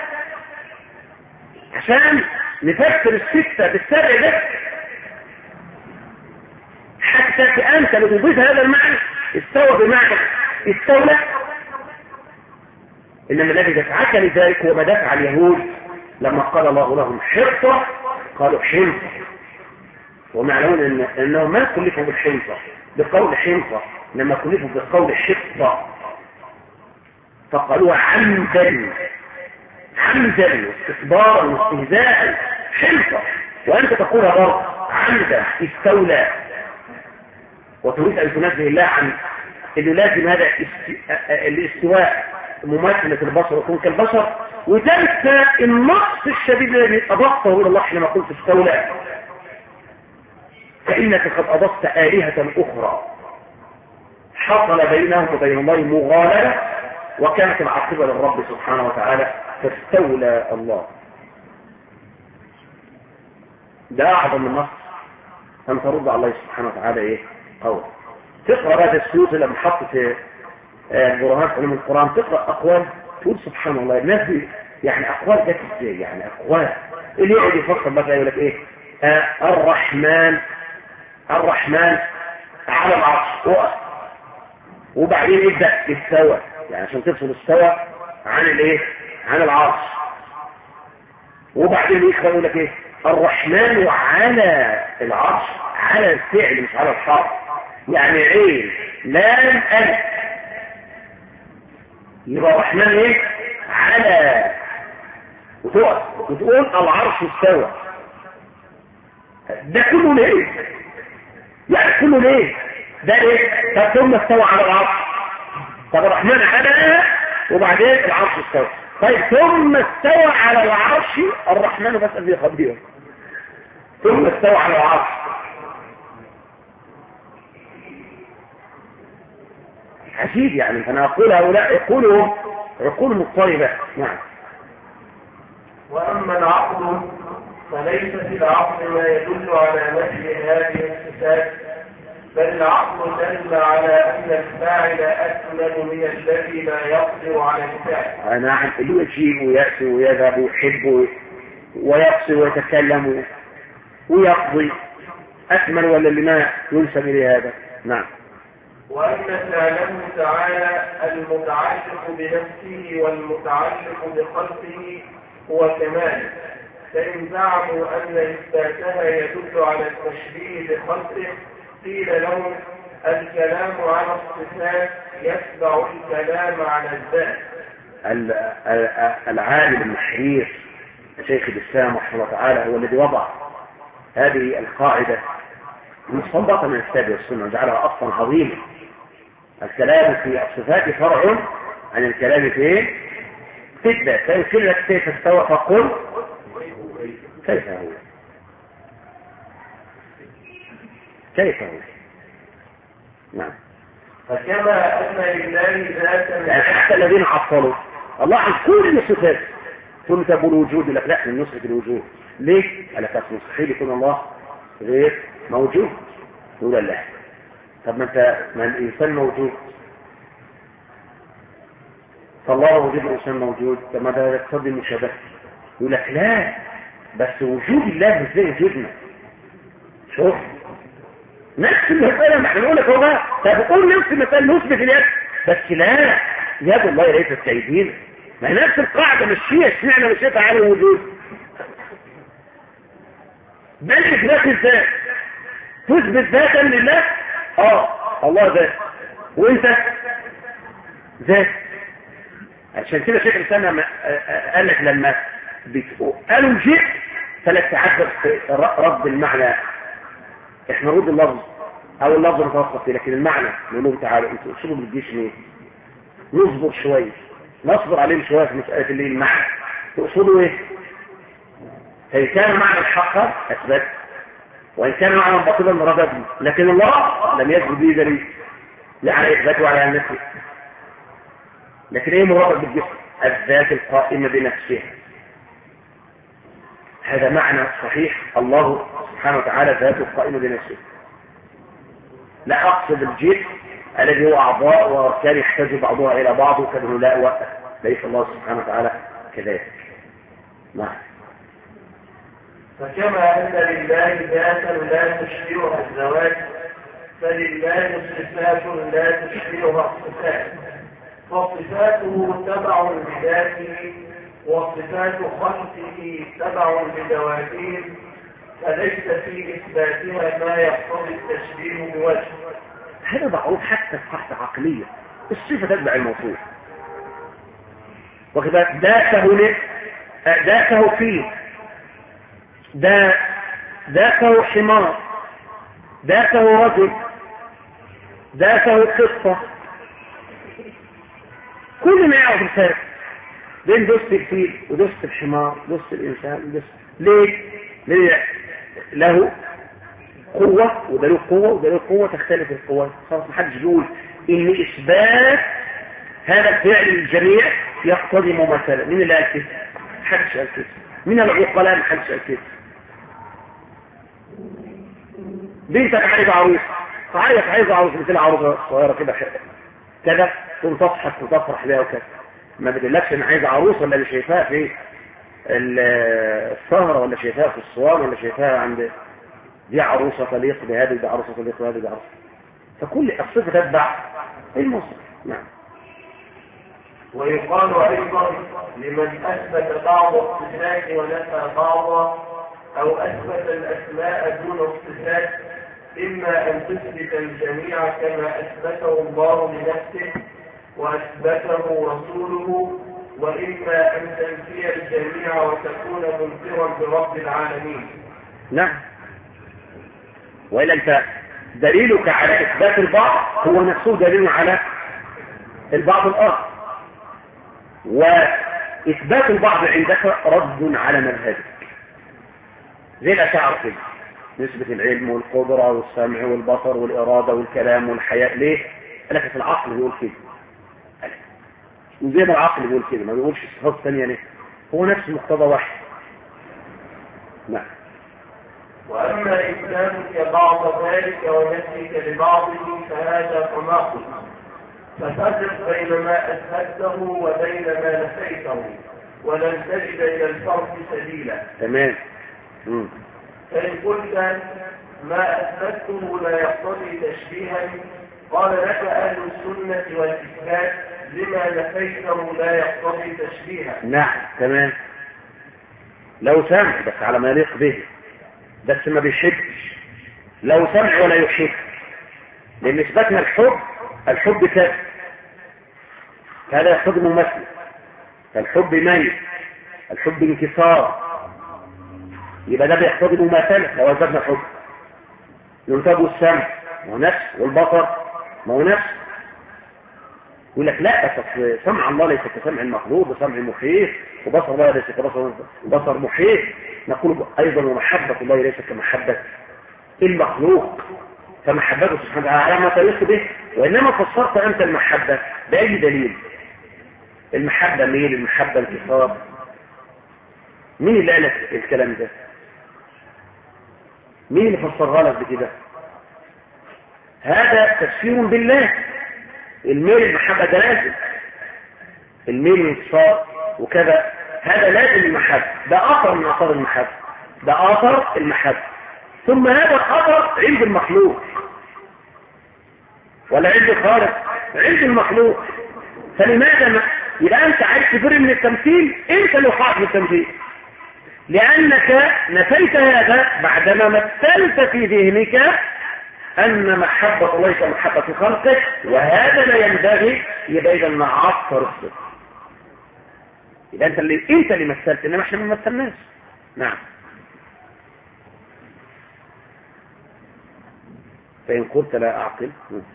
عشان نفسر ال6 بالسبع ده حتى أنت لتضيف هذا المعنى. استوى بمعنى استولى، إنما الذي دفعك لذلك هو ما دفع اليهود لما قال الله لهم حرصة قالوا حنطة، ومعلوم انهم ما كلفوا بالحنطة بقول حنطة، لما كلفوا بقول حطة فقالوا عمدا واستكبارا واستهزاء حنطة، وانت تقولها برضه عمدا استولى، وتريد ان تنزه الله عن انه لازم هذا الاستواء مماثلة البشر ويكون كالبشر، وتنسى النقص الشديد الذي أضفته إلى الله حينما قلت استولى، فإنك قد أضفت آلهة أخرى حصل بينهم وبين الله مغالبة، وكانت العاقبة للرب سبحانه وتعالى فاستولى الله. ده أعظم من نص أن ترد على الله سبحانه وتعالى إيه؟ قول. تقرأ هذا السيوط لما حطت برهان علم القرآن، تقرأ أقوال تقول سبحان الله، الناس دي يعني أقوال جت ازاي؟ يعني أقوال اللي يقعد يفكر بقى يقول لك إيه؟ الرحمن على العرش، وبعدين يبدأ استوى، يعني عشان تفصل استوى عن الإيه؟ عن العرش، وبعدين يقول لك إيه؟ الرحمن على العرش، على الفعل مش على الحرف، يعني عين لام ألف، يبقى الرحمن ايه؟ على، وتقول العرش استوى. ده كله ليه؟ يعني كله ليه؟ ده ايه؟ طب ثم استوى على العرش، طب الرحمن على وبعدين العرش استوى، طيب ثم استوى على العرش الرحمن بس اللي خبيره، ثم استوى على العرش. عجيب يعني. أنا أقول هؤلاء عقولهم عقول مضطربة. نعم. وأما العقل فليس في العقل ما يدل على نفي هذه الصفات، بل العقل دل على أن الفاعل أكمل من الذي لا يقدر على الفعل. نعم، اللي يجيب ويأتي ويذهب ويحب ويقصي ويتكلم ويقضي أكمل ولا اللي ما ينسب إليه هذا؟ نعم. وأن فعله تعالى المتعلق بنفسه والمتعلق بخلقه هو كمال، فإن زعموا أن إثباتها يدل على التشبيه بخلقه قيل لهم الكلام على الصفات يتبع الكلام على الذات. العالم المحرير شيخ الإسلام رحمه الله تعالى هو الذي وضع هذه القاعدة مستنبطة من الكتاب والسنة وجعلها أصلا عظيما. الكلام في الصفات فرع عن الكلام في الذات، فيمكن لك كيف استوى فقل كيف هو، كيف هو. نعم. فكما أن لله ذاتا، يعني حتى الذين عطلوا الله عن كل الصفات تنسب الوجود لك، لا من نسبة الوجود. ليه؟ قال لك مستحيل يكون الله غير موجود. يقول لا، طب ما الإنسان موجود، فالله موجود والإنسان موجود، طب ما ده يقتضي المشابهة. يقول لك لا، بس وجود الله مش زي وجودنا. شوف نفس المسألة، ما احنا نقول لك هو بقى طب قول نفس المسألة نثبت اليد، بس لا، يد الله ليست كايدين. ما هي نفس القاعدة مشيها، اشمعنى مشيتها على الوجود؟ بل إثبات الذات، تثبت ذاتا لله. الله ذات وانت ذات. عشان كده شيخ الإسلام قال لك لما قالوا جئت فلا تعذب في رد المعنى، احنا نرد اللفظ او اللفظ متوسط فيه، لكن المعنى نقول لهم تعالوا انتوا شوفوا بتجيش ليه، نصبر شويه، نصبر عليهم شويه في مساله اللي المعنى تقصدوا ايه؟ فإن كان معنى الحق اثبت، وان كان معنى باطلا ردد، لكن الله لم يثبت به دليل لا على اثباته ولا على نفيه. لكن ايه مراد بالجسم؟ الذات القائمه بنفسها. هذا معنى صحيح، الله سبحانه وتعالى ذاته القائمه بنفسه. لا اقصد الجسم الذي هو اعضاء واركان يحتاج بعضها الى بعض وكذا، لا، ليس الله سبحانه وتعالى كذلك. نعم. فكما أن لله ذاتا لا تشبهها الذوات، فلله صفات لا تشبهها الصفات، فصفاته تبع لذاته وصفات خلقه تبع لذواته، فليس في إثباتها ما يقتضي التشبيه بوجه. هذا معروف حتى في قاعدة عقلية، الصفة تتبع الموصوف. وكذا ذاته فيه، ذاته حمار، ذاته رجل، ذاته قصة، كل ما يعرف الفرق بين دوست الفيل ودوست الحمار، دوست الإنسان، ليه؟ له قوة وده له قوة وده له قوة، تختلف القوة. خلاص محدش يقول إن إثبات هذا الفعل للجميع يقتضي مماثلة. مين اللي قال كده؟ محدش قال كده. من العقلاء محدش قال كده. بنتك عايزة عروس، عايزة عروس مثل عروسة صغيرة كده تقوم تضحك وتفرح بها وكده، ما بدلكش ان عايزة عروس ولا اللي شايفاها في السهرة ولا شايفاها في الصوان ولا شايفاها عند دي عروسة تليق بهذه، دي عروسة تليق بهذه، دي عروسة. فكل الصفة تتبع الموصف. نعم. ويقال أيضا لمن أثبت بعض الصفات ونفى بعضا، أو أثبت الأسماء دون الصفات، إما أن تثبت الجميع كما أثبته الله لنفسه وأثبته رسوله، وإما أن تنفي الجميع وتكون منكرا برب العالمين. نعم. وإلا أنت دليلك على إثبات البعض هو نفسه دليل على البعض الآخر، وإثبات البعض عندك رد على مذهبك، زي الأشاعرة كده، نسبة العلم والقدرة والسمع والبصر والإرادة والكلام والحياء. ليه؟ قال لك في العقل بيقول كده، وزي ما العقل بيقول كده ما بيقولش الصفات الثانية. ليه؟ هو نفس مقتضى واحد. نعم. وأما إثباتك بعض ذلك ونفيك لبعضه فهذا تناقض، ففرق بين ما أثبته وبين ما نفيته ولن تجد إلى الفرق سبيلا. تمام. فإن قلت ما أثبته لا يقتضي تشبيها، قال لك أهل السنة والإثبات لما نفيته لا يقتضي تشبيها. نعم تمام. لو سمع بس على ما يليق به، بس ما بيحبش. لو سمع ولا يحب، لأن إثباتنا الحب كذب، هذا يقتضي مماثلة. فالحب ميت، الحب انكسار، يبقى ده بيقتضي مماثلة. لو أثبتنا الحب ينتج السمع ما هو نفس، والبصر ما هو نفس. يقول لك لا، بس سمع الله ليس كسمع المخلوق، بسمع محيط، وبصر الله ليس كبصر محيط. نقول أيضا ومحبة الله ليس كمحبة المخلوق، فمحبته سبحانه وتعالى على ما تليق به. وإنما فسرت أنت المحبة بأي دليل؟ المحبة مين؟ المحبة انتصار. مين اللي قال لك الكلام ده؟ مين اللي فسرها لك بكده؟ هذا تفسير بالله. الميل المحبة ده لازم، الميل الانتصار وكذا، هذا لازم المحبة، ده أثر من أثار المحبة، ده أثر المحبة. ثم هذا الأثر عند المخلوق ولا عند الخالق؟ عند المخلوق. فلماذا يبقى أنت عايز تفر من التمثيل؟ أنت اللي وقعت في التمثيل، لأنك نفيت هذا بعدما مثلت في ذهنك أن محبة الله كمحبة خلقه، وهذا لا ينبغي. يبقى إذا نعصر الصدق، يبقى أنت اللي مثلت، إنما إحنا ما مثلناش. نعم. فإن قلت لا أعقل،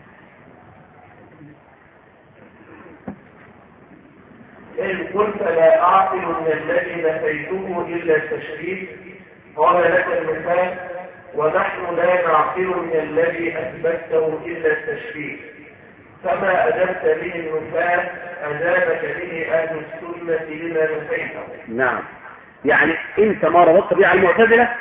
إن قلت لا أعقل من الذي نفيته إلا التشريف، قال لك المثال ونحن لا نعقل من الذي أثبته إلا التشريف، فما أجبت به النفاة أجابك به أهل السنة لما نفيته. نعم. يعني أنت ما ربطت بيه على المعتزلة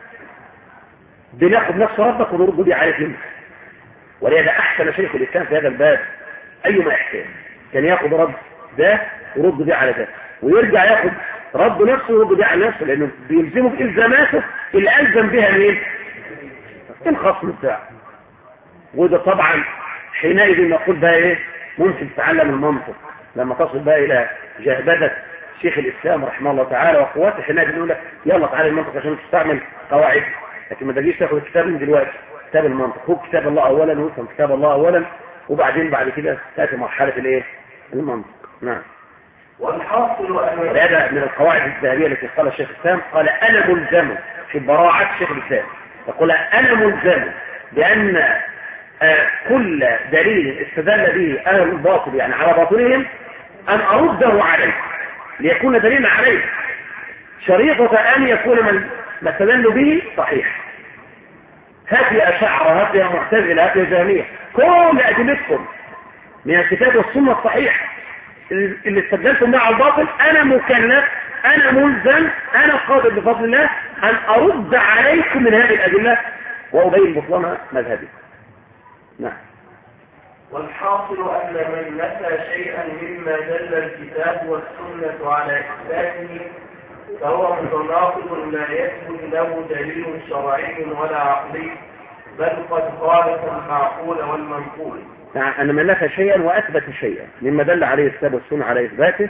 بناخد نفس ربك ونرد بيه عليك منه. ولهذا أحسن شيخ الإسلام في هذا الباب أيما إحسان كان ياخد رد ده ورد بيه على ده، ويرجع ياخد رد نفسه ورد بيه على نفسه، لأنه بيلزمه بإلزاماته اللي ألزم بها مين؟ الخصم بتاعه. وده طبعا حينئذ نقول بقى ايه؟ ممكن تتعلم المنطق لما تصل بقى الى جهبذة شيخ الاسلام رحمه الله تعالى وقواته. حينئذ نقول لك يلا تعالى المنطق عشان تستعمل قواعد، لكن ما تجيش تاخد الكتاب من دلوقتي. كتاب المنطق هو كتاب الله اولا، ويفهم كتاب الله اولا، وبعدين بعد كده تاتي مرحله الايه؟ المنطق. نعم. والحاصل ان هذا من القواعد الذهبيه التي قال الشيخ الاسلام، قال انا ملزم في براعه شيخ الاسلام، يقول انا ملزم بان كل دليل استدل به اهل الباطل يعني على باطلهم ان ارده عليه ليكون دليلا عليه، شريطة ان يكون ما استدل به صحيح. هات يا اشاعرة، هات يا معتزلة، هات يا جهمية، كل ادلتكم من الكتاب والسنة الصحيحة اللي استدلتم بها على الباطل، انا مكلف، انا ملزم، انا قادر بفضل الله ان ارد عليكم من هذه الادلة وابين بطلان مذهبي. نعم. والحاصل أن من نفى شيئا مما دل الكتاب والسنة على إثباته فهو متناقض لا يثبت له دليل شرعي ولا عقلي، بل قد خالف المعقول والمنقول. نعم. أن من نفى شيئا وأثبت شيئا مما دل عليه الكتاب والسنة على إثباته،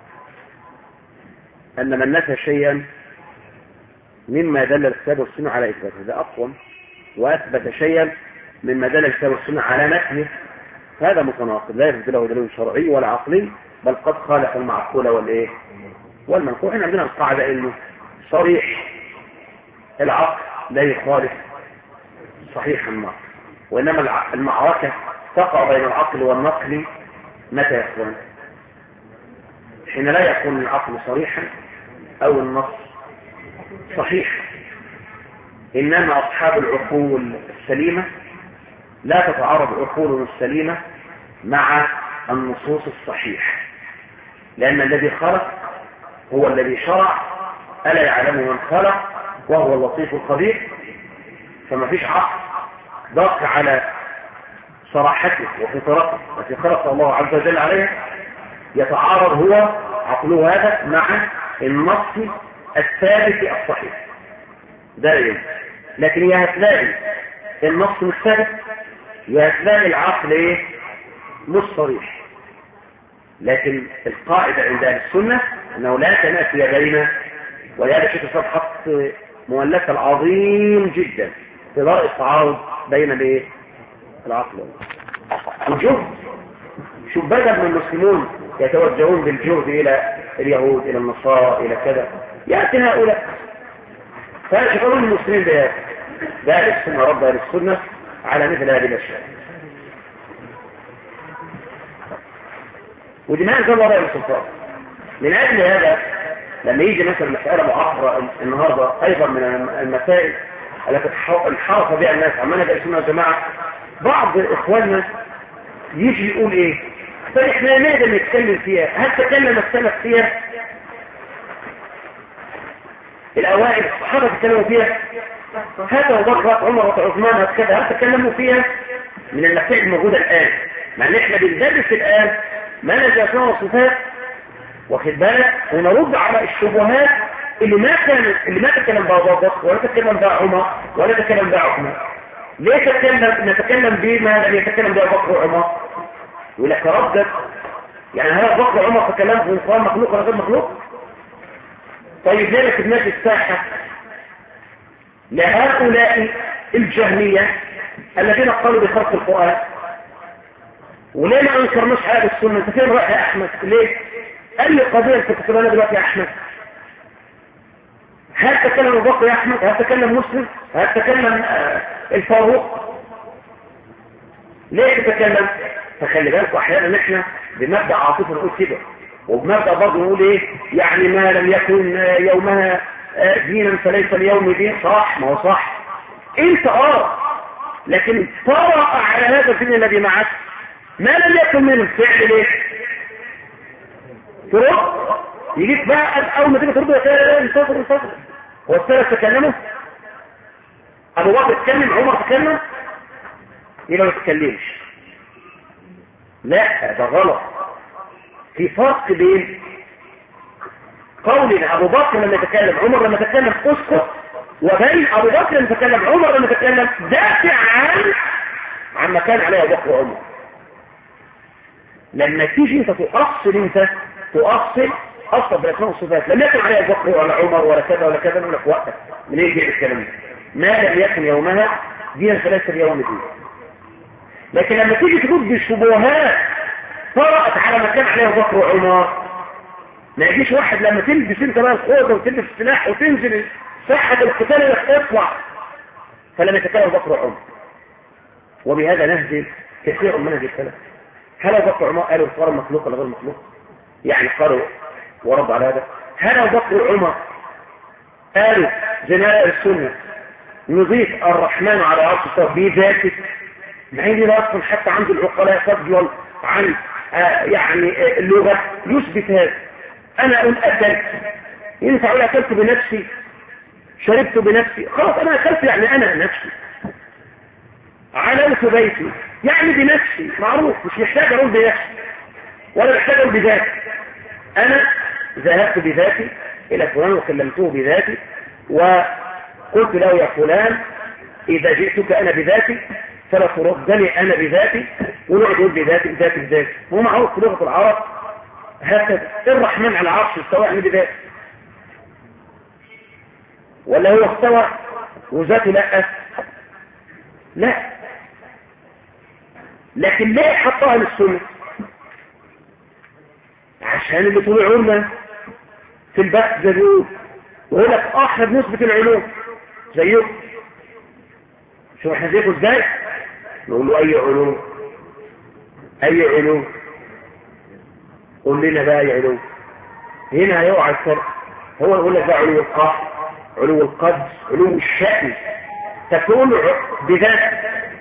أن من نفى شيئا مما دل الكتاب والسنة على إثباته ده أقوم، وأثبت شيئا مما دل الكتاب والسنة على نفيه، هذا متناقض لا يثبت له دليل شرعي ولا عقلي، بل قد خالف المعقول والايه والمنقول. احنا عندنا القاعده انه صريح العقل لا يخالف صحيح النقل، وانما المعركه تقع بين العقل والنقل متى يكون؟ حين لا يكون العقل صريحا او النص صحيح. انما اصحاب العقول السليمه لا تتعارض عقولهم السليمة مع النصوص الصحيحة، لأن الذي خلق هو الذي شرع، ألا يعلم من خلق وهو اللطيف الخبير، فما فيش عقل ضاق على صراحته وفطرته التي خلق الله عز وجل عليها يتعارض هو عقله هذا مع النص الثابت الصحيح. ده يوم. لكن يا هتلاقي النص مش ثابت يا هتلاقي العقل ايه مش صريح. لكن القاعدة عند اهل السنة انه لا تنافي بين، ولهذا شيخ الاسلام حط مؤلفة العظيم جدا في ضرء التعارض بين الايه العقل والجهد. شوف بدل من المسلمون يتوجهون بالجهد الى اليهود الى النصارى الى كذا، يأتي هؤلاء فيشغلون المسلمين بهذا. ده السنة رب اهل السنة على مثل هذه الاشياء. ودي ما انزل الله رأي السلطان. من اجل هذا لما يجي مثلا مسألة معاصرة النهاردة ايضا من المسائل التي انحرف بها الناس عمالة بأسنا يا جماعة، بعض اخواننا يجي يقول ايه طيب احنا نقدر نتكلم فيها، هل تكلم السلف فيها؟ الاوائل الصحابة تكلموا فيها؟ هذا وبكر عمر وعثمان هكذا هل تكلموا فيها؟ من المسائل الموجودة الان، مع ان احنا بندرس الان ما نجي اسماء وصفات واخد بالك، ونرد على الشبهات اللي ما تكلم بها ابو بكر ولا تكلم بها عمر ولا تكلم بها عثمان. ليه نتكلم بما لم يتكلم بها ابو بكر وعمر؟ يقول لك ردد، يعني هل ابو بكر وعمر تكلموا في القرآن مخلوق ولا غير مخلوق؟ طيب ليه ما كتبناش الساحة لهؤلاء الجهمية الذين قالوا بخلق القرآن؟ وليه ما انكرناش هذه السنة؟ انت فين رايح يا احمد؟ ليه؟ قال لي قضية انت تكتبها دلوقتي يا احمد، هل تكلم ابو بكر يا احمد؟ هل تكلم مسلم؟ هل تكلم الفاروق؟ ليه تتكلم؟ فخلي بالكم احيانا احنا بمبدا عاطفي نقول كده، وبمبدا برضه نقول ايه يعني ما لم يكن يومها دينا فليس اليوم دين. صح، ما هو صح انت لكن طرأ على هذا الدين الذي معك ما لم يكن منه فعل ليه؟ ترد يجيك بقى اول ما تيجي ترد انتظر هو السلف تكلموا؟ ابو بكر تكلم؟ عمر تكلم؟ يبقى ما تتكلمش. لا ده غلط. في فرق بين قول ابو بكر لما يتكلم عمر لما يتكلم اسكت، وبين ابو بكر لما يتكلم عمر لما يتكلم دافع عن ما كان عليه ابو بكر وعمر. لما تيجي انت تؤصل بالاسماء والصفات لم يكن عليه ابو بكر ولا عمر ولا كذا ولا كذا، نقول لك وقتك من يجي الكلام ده ما لم يكن يومها دينا فليس اليوم دين. لكن لما تيجي ترد بالشبهات طرأت على ما كان عليه ابو بكر وعمر، ما يجيش واحد لما تلبس انت بقى الخوذه وتلبس السلاح وتنزل ساحه القتال انك تطلع فلم يتكلم ابو بكر وعمر. وبهذا نهزم كثير من هذه الكلام. هل ابو بكر وعمر قالوا القرآن مخلوق ولا غير مخلوق؟ يعني قالوا ورد على هذا. هل ابو بكر وعمر قالوا زي السنه نضيف الرحمن على عرش استوى بذاته؟ مع ان لا اصلا حتى عند العقلاء فضلا عن يعني اللغه يثبت هذا. انا اقول اكلت، ينفع اقول اكلت بنفسي، شربت بنفسي، خلاص انا اكلت يعني انا نفسي، علوت بيتي يعني بنفسي، معروف، مش محتاج اقول بنفسي ولا محتاج اقول بذاتي. انا ذهبت بذاتي الى فلان وكلمته بذاتي وقلت له يا فلان اذا جئتك انا بذاتي فلا تردني انا بذاتي، ونقعد نقول بذاتي. هو معروف في لغه العرب هكذا. الرحمن على العرش استوى يعني بذاته، ولا هو استوى وذاته لا. لكن ليه حطها للسنة؟ عشان اللي طلعوا لنا في البحث زيهم ويقول لك احنا بنثبت العلوم زيكم. شو احنا زيكم ازاي؟ نقول له اي علوم قول لنا بقى اي علوم. هنا هيقع الفرق. هو يقول لك بقى علو القهر، علو القدس، علو الشأن تكون بذات.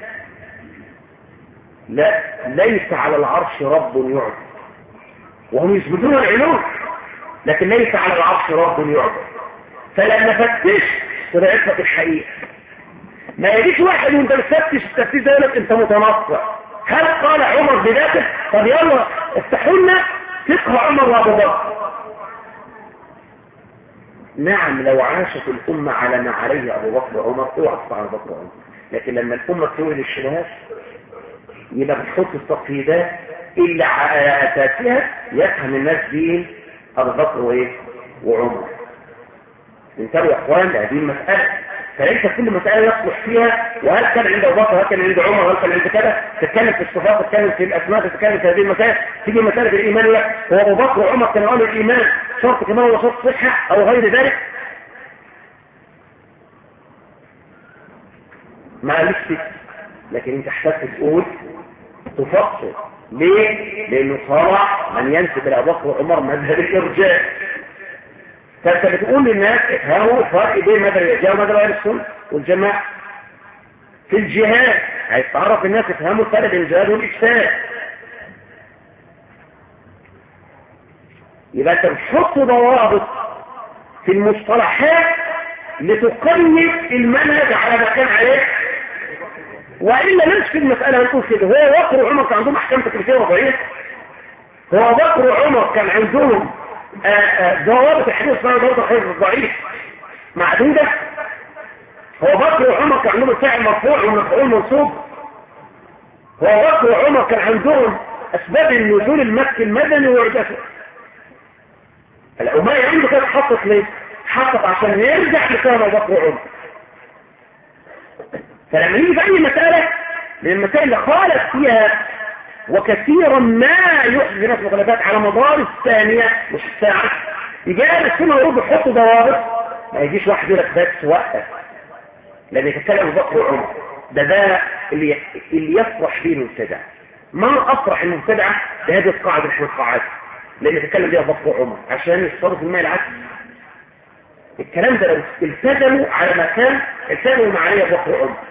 لا، ليس على العرش رب يعبد، وهم يثبتون العلو لكن ليس على العرش رب يعبد. فلما فتش طلعت لك الحقيقة. ما يجيش واحد وانت بتفتش التفتيش ده يقول لك انت متنصر. هل قال عمر بذاته؟ طب يلا افتحوا لنا فقه عمر وابو بكر. نعم لو عاشت الأمة على ما عليه أبو بكر وعمر اوعى على أبو بكر وعمر، لكن لما الأمة تولد الشبهات يبقى بتحط التقييدات إلا على أساسها يفهم الناس دين أبو بكر وإيه وعمر. انتبهوا يا إخوان لهذه المسألة. فليس كل مسألة يصلح فيها وهل كان عند أبو بكر وهل كان عند عمر وهل كان عند كذا تتكلم في الصفات تتكلم في الأسماء تتكلم في هذه المسائل. تيجي مسألة الإيمان لك هو أبو بكر وعمر كانوا قالوا الإيمان شرط كمان ولا شرط صحة أو غير ذلك؟ ما قالش. لكن انت احتاج تقول تفصل ليه؟ لأنه صارع من ينسب إلى أبو بكر وعمر مذهب الإرجاء. فانت بتقول للناس افهموا الفرق بين مذهب الإرجاء ومذهب أهل السنة والجماعة في الجهاد. عايز تعرف الناس يفهموا الفرق بين الجهاد والإجتهاد. يبقى انت بتحط ضوابط في المصطلحات لتقيد المنهج على ما كان عليه، وإلا نفس المسألة هنقول كده هو بكر وعمر كان عندهم أحكام تكليفية وضعية. هو بكر وعمر كان عندهم ضوابط الحديث اسمها ضوابط الحديث الضعيف معدودة. هو بكر وعمر كان عندهم الفاعل مرفوع والمفعول منصوب. هو بكر وعمر كان عندهم أسباب النزول المكي المدني وإعجازه. الأمية عنده كانت حطت ليه؟ حطت عشان يرجع لكلام بكر وعمر. فلما يجي في أي مسألة من المسائل اللي خالف فيها وكثيرا ما يحدث ناس مخالفات على مدار الثانية مش الساعة، يجي أهل السنة ويرد يحط ضوابط. ما يجيش واحد يقول لك بس وقف لأن يتكلم أبو بكر وعمر ده اللي يفرح فيه المبتدع. ما أفرح المبتدع بهذه القاعدة نحن القاعدة لأن يتكلم بها أبو بكر وعمر عشان يتصرف الماء العكس. الكلام ده لو التزموا على مكان التزموا معايا أبو بكر وعمر.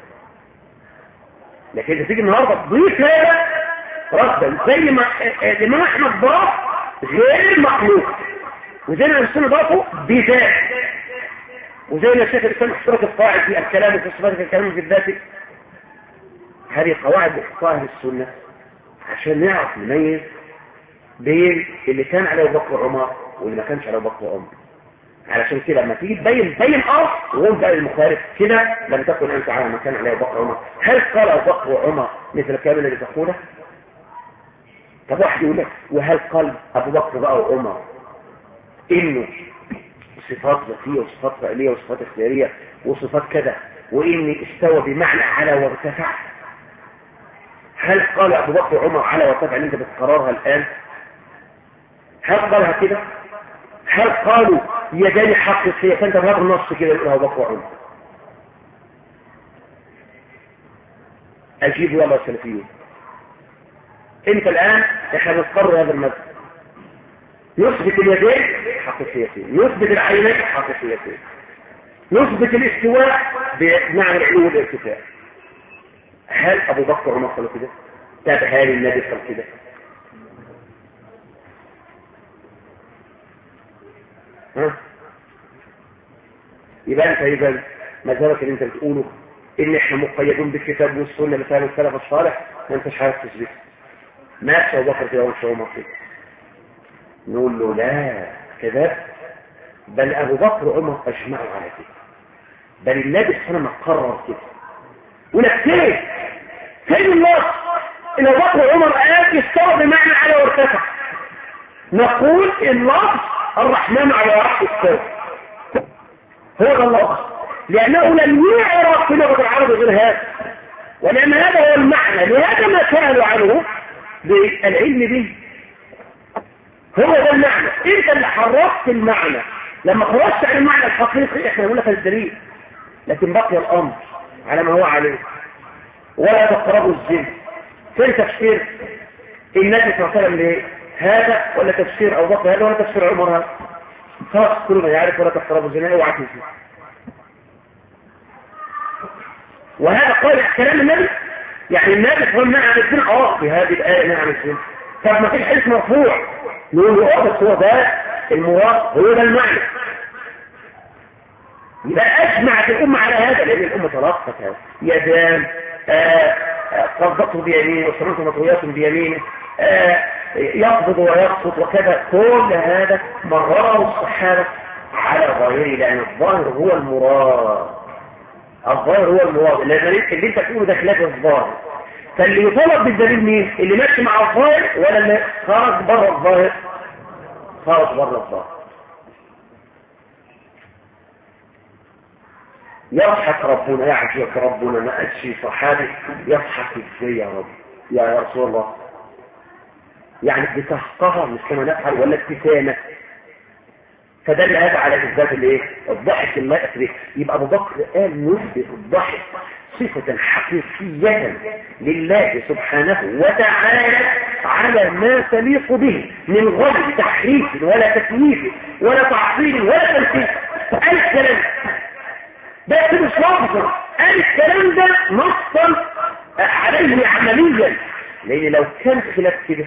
لكن إذا تيجي النهارده تضيف هذا رفضا زي ما الإمام أحمد ضاف غير مخلوق، وزي ما السنة ضافوا بذات، وزي ما الشيخ الإسلام احترق القواعد في الكلام وفي الصفات في الكلام في الذات. هذه قواعد بإحصاء أهل السنة عشان نعرف نميز بين اللي كان عليه أبو بكر وعمر واللي ما كانش عليه أبو بكر وعمر. علشان كده لما تيجي تبين وقول بقى المخالف كده لم تكن أنت على ما كان عليه أبو بكر وعمر. هل قال أبو بكر وعمر مثل الكلام الذي تقوله؟ طب واحد يقول لك وهل قال أبو بكر بقى وعمر إنه صفات ذاتية وصفات فعلية وصفات اختيارية وصفات كذا وإني استوى بمعنى على وارتفع؟ هل قال أبو بكر وعمر على وارتفع اللي أنت بتقررها الآن؟ هل قالها كده؟ هل قالوا يداني حقيقية فأنت بهذا النص كده يقول أبو بكر وعمر؟ أجيب والله سلفيين. أنت الآن إحنا نقرر هذا المذهب يثبت اليدين حقيقيتين، يثبت العينين حقيقيتين، يثبت الاستواء بمعنى العلو والارتفاع. هل أبو بكر وعمر قالوا كده؟ طب هل النبي قال كده؟ يبقى انت اذا مذهبك اللي انت بتقوله ان احنا مقيدون بالكتاب والسنه لفهم السلف الصالح ما انتش عارف تثبت. ما ابو بكر كده ومش عمر كده. نقول له لا كذا، بل ابو بكر وعمر اجمعوا على كده، بل النبي صلى الله عليه وسلم قرر كده. ولك كيف؟ فين النص ان ابو بكر وعمر قال يستوى بمعنى على وارتفع؟ نقول النص الرحمن على عرش استوى، هو ده اللفظ، لأنه لم يعرف في لغة العرب غير هذا، ولأن هذا هو المعنى، لهذا ما سألوا عنه بالعلم به. هو ده المعنى، انت اللي حرفت المعنى. لما خرجت عن المعنى الحقيقي احنا نقول لك الدليل، لكن بقي الأمر على ما هو عليه. ولا تقربوا الزنا. فين تفسير النبي صلى الله عليه وسلم ليه؟ هذا ولا تفسير أبو بكر هذا ولا تفسير عمر هذا؟ خلاص كلنا يعرف ولا تقربوا الزنا اوعى تزنا. وهذا قال كلام النبي، يعني النبي صلى الله عليه وسلم نهى عن الزنا في هذه الآية نهى عن الزنا. طب ما فيش حديث مرفوع نقول له بس هو ده المراد، هو ده المعنى. يبقى أجمعت الأمة على هذا، لأن الأمة تلقت هذا. يدان قبضته بيمينه وسرته مطويات بيمينه، يقبض ويقبض وكذا، كل هذا مرره الصحابة على ظاهره، لأن الظاهر هو المراد. الظاهر هو المراد، لأن اللي انت تقوله ده خلاف الظاهر. فاللي يطلب بالدليل مين؟ اللي ماشي مع الظاهر ولا اللي خرج بره الظاهر؟ خرج بره الظاهر. يضحك ربنا، يعجبك ربنا ما أجشي صحابي يضحك ازاي يا رب يا رسول الله؟ يعني بتهقها مش كما نفعل ولا ابتسامة؟ فدل هذا على إثبات الايه؟ الضحك المأثري. يبقى أبو بكر قال نثبت الضحك صفة حقيقية لله سبحانه وتعالى على ما تليق به من غير تحريف ولا تكييف ولا تعطيل ولا تمثيل. الكلام ده مش لفظا، الكلام ده نصا عليه عمليا، لأن لو كان خلاف كده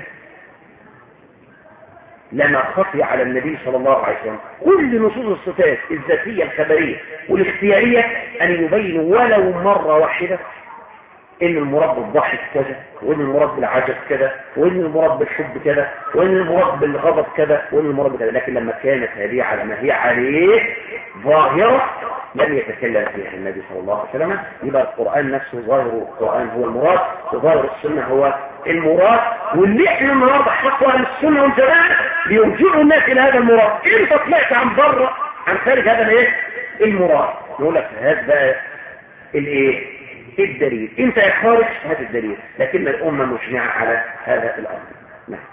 لما خفي على النبي صلى الله عليه وسلم كل نصوص الصفات الذاتية الخبرية والاختيارية أن يبين ولو مرة واحدة إن المراد بالضحك كذا، وإن المراد بالعجب كذا، وإن المراد بالحب كذا، وإن المراد بالغضب كذا، وإن المراد بكذا. لكن لما كانت هذه على ما هي عليه ظاهرة لم يتكلم فيها النبي صلى الله عليه وسلم. يبقى القرآن نفسه ظاهر القرآن هو المراد، وظاهر السنة هو المراد. واللي احنا النهارده حقوا أهل السنة والجماعة ليرجعوا الناس إلى هذا المراد. انت طلعت عن بره عن خارج هذا الايه؟ المراد. يقول لك هذا بقى الايه؟ الدليل. انت يا خارج هذا الدليل، لكن الأمة مجمعة على هذا الأمر. نعم.